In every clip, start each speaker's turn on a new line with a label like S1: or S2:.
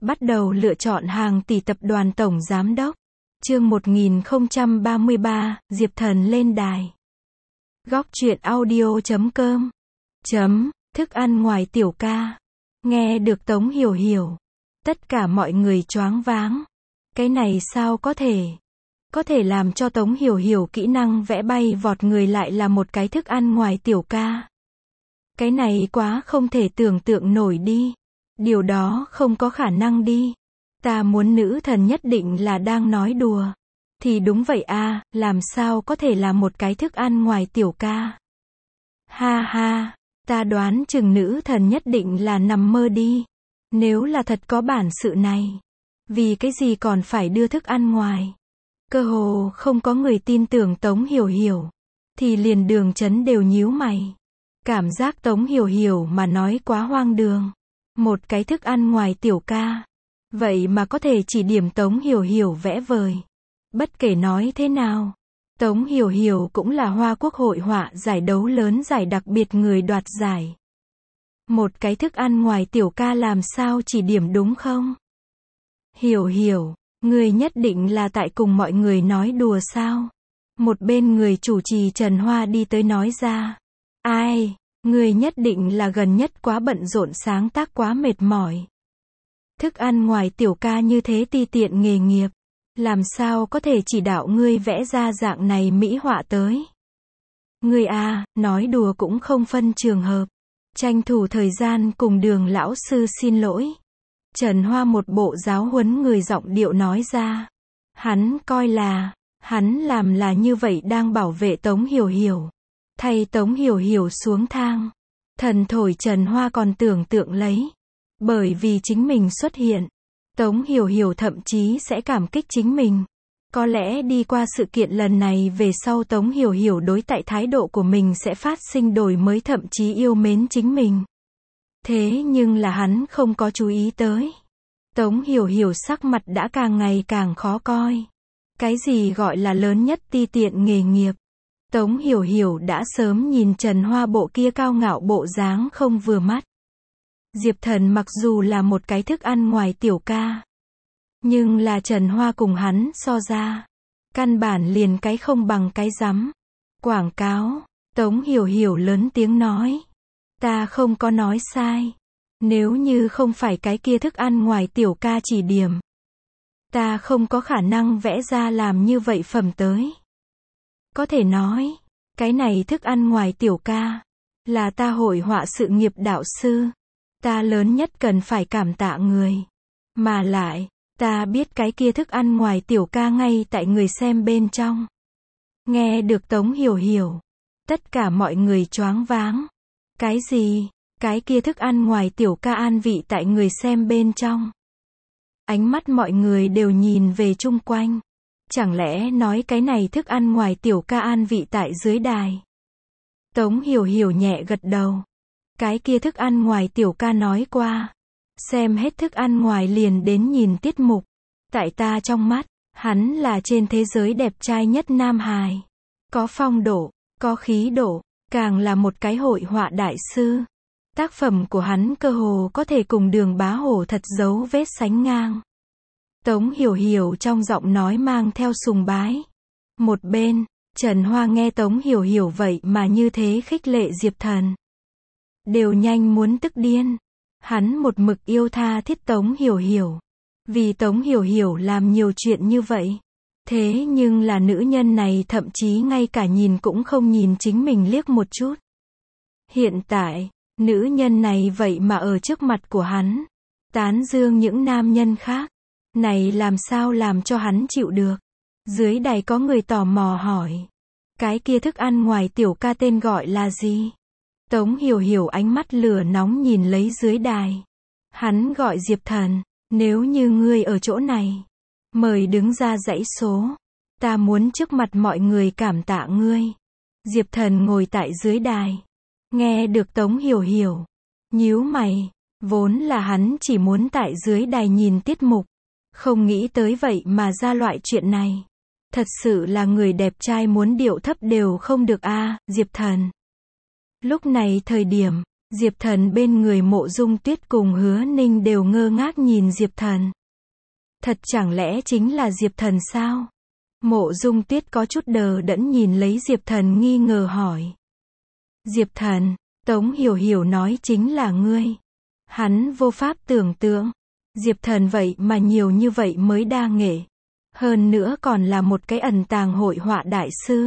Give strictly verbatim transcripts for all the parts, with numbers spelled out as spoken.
S1: Bắt đầu lựa chọn hàng tỷ tập đoàn tổng giám đốc. Chương một nghìn không trăm ba mươi ba, Diệp Thần lên đài. Góc truyện audio chấm com. Chấm, thức ăn ngoài tiểu ca. Nghe được Tống Hiểu Hiểu. Tất cả mọi người choáng váng. Cái này sao có thể? Có thể làm cho Tống Hiểu Hiểu kỹ năng vẽ bay vọt người lại là một cái thức ăn ngoài tiểu ca. Cái này quá không thể tưởng tượng nổi đi. Điều đó không có khả năng đi. Ta muốn nữ thần nhất định là đang nói đùa. Thì đúng vậy a, làm sao có thể là một cái thức ăn ngoài tiểu ca. Ha ha, ta đoán chừng nữ thần nhất định là nằm mơ đi. Nếu là thật có bản sự này. Vì cái gì còn phải đưa thức ăn ngoài. Cơ hồ không có người tin tưởng Tống Hiểu Hiểu. Thì liền Đường Chấn đều nhíu mày. Cảm giác Tống Hiểu Hiểu mà nói quá hoang đường. Một cái thức ăn ngoài tiểu ca. Vậy mà có thể chỉ điểm Tống Hiểu Hiểu vẽ vời. Bất kể nói thế nào. Tống Hiểu Hiểu cũng là Hoa Quốc hội họa giải đấu lớn giải đặc biệt người đoạt giải. Một cái thức ăn ngoài tiểu ca làm sao chỉ điểm đúng không? Hiểu Hiểu, người nhất định là tại cùng mọi người nói đùa sao? Một bên người chủ trì Trần Hoa đi tới nói ra. Ai, người nhất định là gần nhất quá bận rộn sáng tác quá mệt mỏi. Thức ăn ngoài tiểu ca như thế ti tiện nghề nghiệp. Làm sao có thể chỉ đạo ngươi vẽ ra dạng này mỹ họa tới? Ngươi à, nói đùa cũng không phân trường hợp. Tranh thủ thời gian cùng Đường lão sư xin lỗi. Trần Hoa một bộ giáo huấn người giọng điệu nói ra. Hắn coi là, hắn làm là như vậy đang bảo vệ Tống Hiểu Hiểu. Thay Tống Hiểu Hiểu xuống thang. Thần thổi Trần Hoa còn tưởng tượng lấy. Bởi vì chính mình xuất hiện. Tống Hiểu Hiểu thậm chí sẽ cảm kích chính mình. Có lẽ đi qua sự kiện lần này về sau Tống Hiểu Hiểu đối tại thái độ của mình sẽ phát sinh đổi mới thậm chí yêu mến chính mình. Thế nhưng là hắn không có chú ý tới. Tống Hiểu Hiểu sắc mặt đã càng ngày càng khó coi. Cái gì gọi là lớn nhất ti tiện nghề nghiệp. Tống Hiểu Hiểu đã sớm nhìn Trần Hoa bộ kia cao ngạo bộ dáng không vừa mắt. Diệp Thần mặc dù là một cái thức ăn ngoài tiểu ca. Nhưng là Trần Hoa cùng hắn so ra. Căn bản liền cái không bằng cái rắm. Quảng cáo. Tống Hiểu Hiểu lớn tiếng nói. Ta không có nói sai. Nếu như không phải cái kia thức ăn ngoài tiểu ca chỉ điểm. Ta không có khả năng vẽ ra làm như vậy phẩm tới. Có thể nói. Cái này thức ăn ngoài tiểu ca. Là ta hội họa sự nghiệp đạo sư. Ta lớn nhất cần phải cảm tạ người. Mà lại, ta biết cái kia thức ăn ngoài tiểu ca ngay tại người xem bên trong. Nghe được Tống Hiểu Hiểu. Tất cả mọi người choáng váng. Cái gì? Cái kia thức ăn ngoài tiểu ca an vị tại người xem bên trong. Ánh mắt mọi người đều nhìn về chung quanh. Chẳng lẽ nói cái này thức ăn ngoài tiểu ca an vị tại dưới đài? Tống Hiểu Hiểu nhẹ gật đầu. Cái kia thức ăn ngoài tiểu ca nói qua. Xem hết thức ăn ngoài liền đến nhìn tiết mục. Tại ta trong mắt, hắn là trên thế giới đẹp trai nhất nam hài. Có phong độ, có khí độ, càng là một cái hội họa đại sư. Tác phẩm của hắn cơ hồ có thể cùng Đường Bá Hổ thật dấu vết sánh ngang. Tống Hiểu Hiểu trong giọng nói mang theo sùng bái. Một bên, Trần Hoa nghe Tống Hiểu Hiểu vậy mà như thế khích lệ Diệp Thần. Đều nhanh muốn tức điên. Hắn một mực yêu tha thiết Tống Hiểu Hiểu. Vì Tống Hiểu Hiểu làm nhiều chuyện như vậy. Thế nhưng là nữ nhân này thậm chí ngay cả nhìn cũng không nhìn chính mình liếc một chút. Hiện tại, nữ nhân này vậy mà ở trước mặt của hắn. Tán dương những nam nhân khác. Này làm sao làm cho hắn chịu được. Dưới đài có người tò mò hỏi. Cái kia thức ăn ngoài tiểu ca tên gọi là gì? Tống Hiểu Hiểu ánh mắt lửa nóng nhìn lấy dưới đài. Hắn gọi Diệp Thần. Nếu như ngươi ở chỗ này. Mời đứng ra dãy số. Ta muốn trước mặt mọi người cảm tạ ngươi. Diệp Thần ngồi tại dưới đài. Nghe được Tống Hiểu Hiểu. Nhíu mày. Vốn là hắn chỉ muốn tại dưới đài nhìn tiết mục. Không nghĩ tới vậy mà ra loại chuyện này. Thật sự là người đẹp trai muốn điệu thấp đều không được a, Diệp Thần. Lúc này thời điểm, Diệp Thần bên người Mộ Dung Tuyết cùng Hứa Ninh đều ngơ ngác nhìn Diệp Thần. Thật chẳng lẽ chính là Diệp Thần sao? Mộ Dung Tuyết có chút đờ đẫn nhìn lấy Diệp Thần nghi ngờ hỏi. Diệp Thần, Tống Hiểu Hiểu nói chính là ngươi. Hắn vô pháp tưởng tượng. Diệp Thần vậy mà nhiều như vậy mới đa nghệ. Hơn nữa còn là một cái ẩn tàng hội họa đại sư.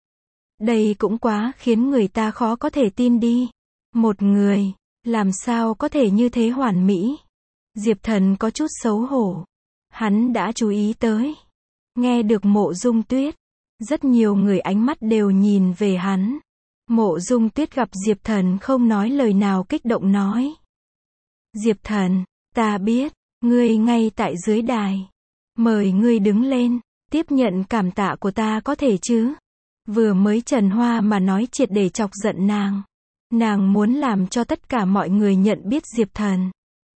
S1: Đây cũng quá khiến người ta khó có thể tin đi. Một người, làm sao có thể như thế hoàn mỹ? Diệp Thần có chút xấu hổ. Hắn đã chú ý tới. Nghe được Mộ Dung Tuyết. Rất nhiều người ánh mắt đều nhìn về hắn. Mộ Dung Tuyết gặp Diệp Thần không nói lời nào kích động nói. Diệp Thần, ta biết, ngươi ngay tại dưới đài. Mời ngươi đứng lên, tiếp nhận cảm tạ của ta có thể chứ? Vừa mới Trần Hoa mà nói triệt để chọc giận nàng. Nàng muốn làm cho tất cả mọi người nhận biết Diệp Thần.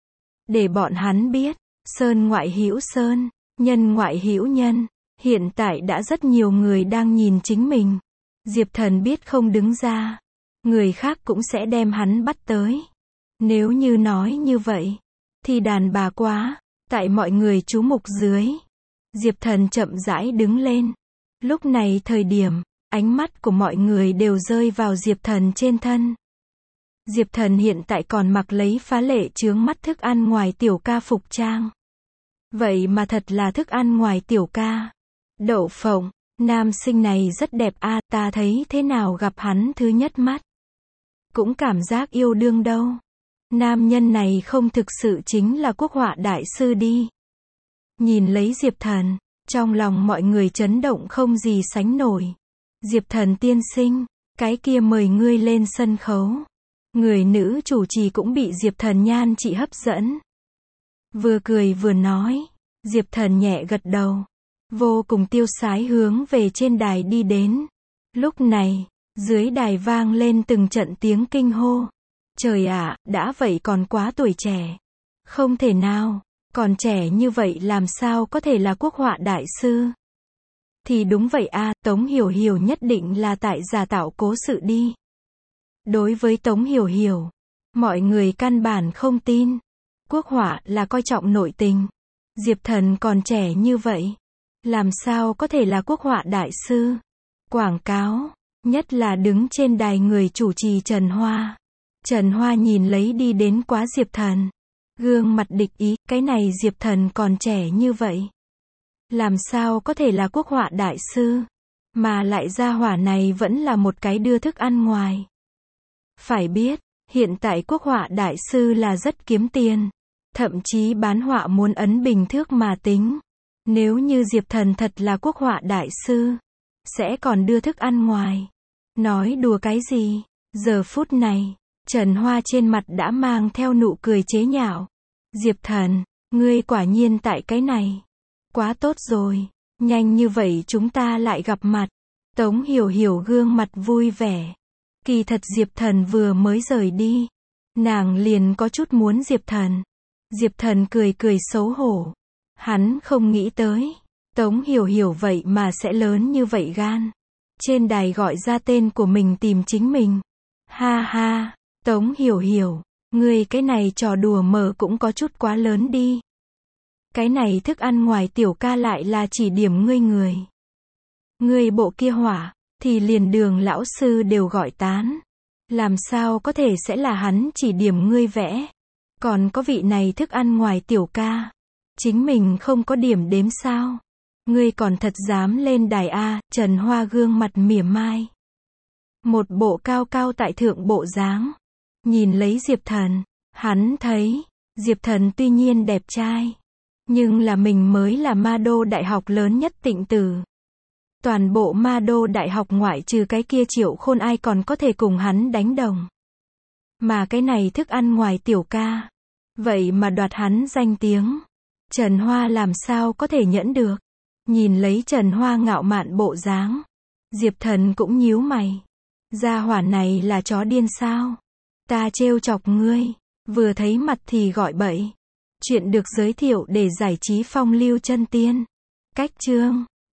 S1: Để bọn hắn biết, sơn ngoại hữu sơn, nhân ngoại hữu nhân. Hiện tại đã rất nhiều người đang nhìn chính mình. Diệp Thần biết không đứng ra, người khác cũng sẽ đem hắn bắt tới. Nếu như nói như vậy, thì đàn bà quá. Tại mọi người chú mục dưới, Diệp Thần chậm rãi đứng lên. Lúc này thời điểm, ánh mắt của mọi người đều rơi vào Diệp Thần trên thân. Diệp Thần hiện tại còn mặc lấy phá lệ chướng mắt thức ăn ngoài tiểu ca phục trang. Vậy mà thật là thức ăn ngoài tiểu ca. Đậu phộng, nam sinh này rất đẹp a, à, ta thấy thế nào gặp hắn thứ nhất mắt. Cũng cảm giác yêu đương đâu. Nam nhân này không thực sự chính là quốc họa đại sư đi. Nhìn lấy Diệp Thần, trong lòng mọi người chấn động không gì sánh nổi. Diệp Thần tiên sinh, cái kia mời ngươi lên sân khấu. Người nữ chủ trì cũng bị Diệp Thần nhan trị hấp dẫn. Vừa cười vừa nói, Diệp Thần nhẹ gật đầu. Vô cùng tiêu sái hướng về trên đài đi đến. Lúc này, dưới đài vang lên từng trận tiếng kinh hô. Trời ạ, đã vậy còn quá tuổi trẻ. Không thể nào, còn trẻ như vậy làm sao có thể là quốc họa đại sư. Thì đúng vậy a, à, Tống Hiểu Hiểu nhất định là tại giả tạo cố sự đi. Đối với Tống Hiểu Hiểu, mọi người căn bản không tin. Quốc họa là coi trọng nội tình. Diệp Thần còn trẻ như vậy. Làm sao có thể là quốc họa đại sư? Quảng cáo, nhất là đứng trên đài người chủ trì Trần Hoa. Trần Hoa nhìn lấy đi đến quá Diệp Thần. Gương mặt địch ý, cái này Diệp Thần còn trẻ như vậy. Làm sao có thể là quốc họa đại sư? Mà lại gia hỏa này vẫn là một cái đưa thức ăn ngoài. Phải biết, hiện tại quốc họa đại sư là rất kiếm tiền. Thậm chí bán họa muốn ấn bình thước mà tính. Nếu như Diệp Thần thật là quốc họa đại sư, sẽ còn đưa thức ăn ngoài. Nói đùa cái gì? Giờ phút này, Trần Hoa trên mặt đã mang theo nụ cười chế nhạo. Diệp Thần, ngươi quả nhiên tại cái này. Quá tốt rồi, nhanh như vậy chúng ta lại gặp mặt. Tống Hiểu Hiểu gương mặt vui vẻ. Kỳ thật Diệp Thần vừa mới rời đi. Nàng liền có chút muốn Diệp Thần. Diệp Thần cười cười xấu hổ. Hắn không nghĩ tới. Tống Hiểu Hiểu vậy mà sẽ lớn như vậy gan. Trên đài gọi ra tên của mình tìm chính mình. Ha ha, Tống Hiểu Hiểu, ngươi cái này trò đùa mở cũng có chút quá lớn đi. Cái này thức ăn ngoài tiểu ca lại là chỉ điểm ngươi người. Ngươi bộ kia hỏa, thì liền Đường lão sư đều gọi tán. Làm sao có thể sẽ là hắn chỉ điểm ngươi vẽ. Còn có vị này thức ăn ngoài tiểu ca. Chính mình không có điểm đếm sao. Ngươi còn thật dám lên đài A, Trần Hoa gương mặt mỉa mai. Một bộ cao cao tại thượng bộ dáng. Nhìn lấy Diệp Thần, hắn thấy, Diệp Thần tuy nhiên đẹp trai. Nhưng là mình mới là ma đô đại học lớn nhất Tịnh Tử. Toàn bộ ma đô đại học ngoại trừ cái kia Triệu Khôn ai còn có thể cùng hắn đánh đồng. Mà cái này thức ăn ngoài tiểu ca. Vậy mà đoạt hắn danh tiếng. Trần Hoa làm sao có thể nhẫn được. Nhìn lấy Trần Hoa ngạo mạn bộ dáng. Diệp Thần cũng nhíu mày. Gia hỏa này là chó điên sao? Ta trêu chọc ngươi. Vừa thấy mặt thì gọi bậy. Chuyện được giới thiệu để giải trí phong lưu chân tiên. Cách chương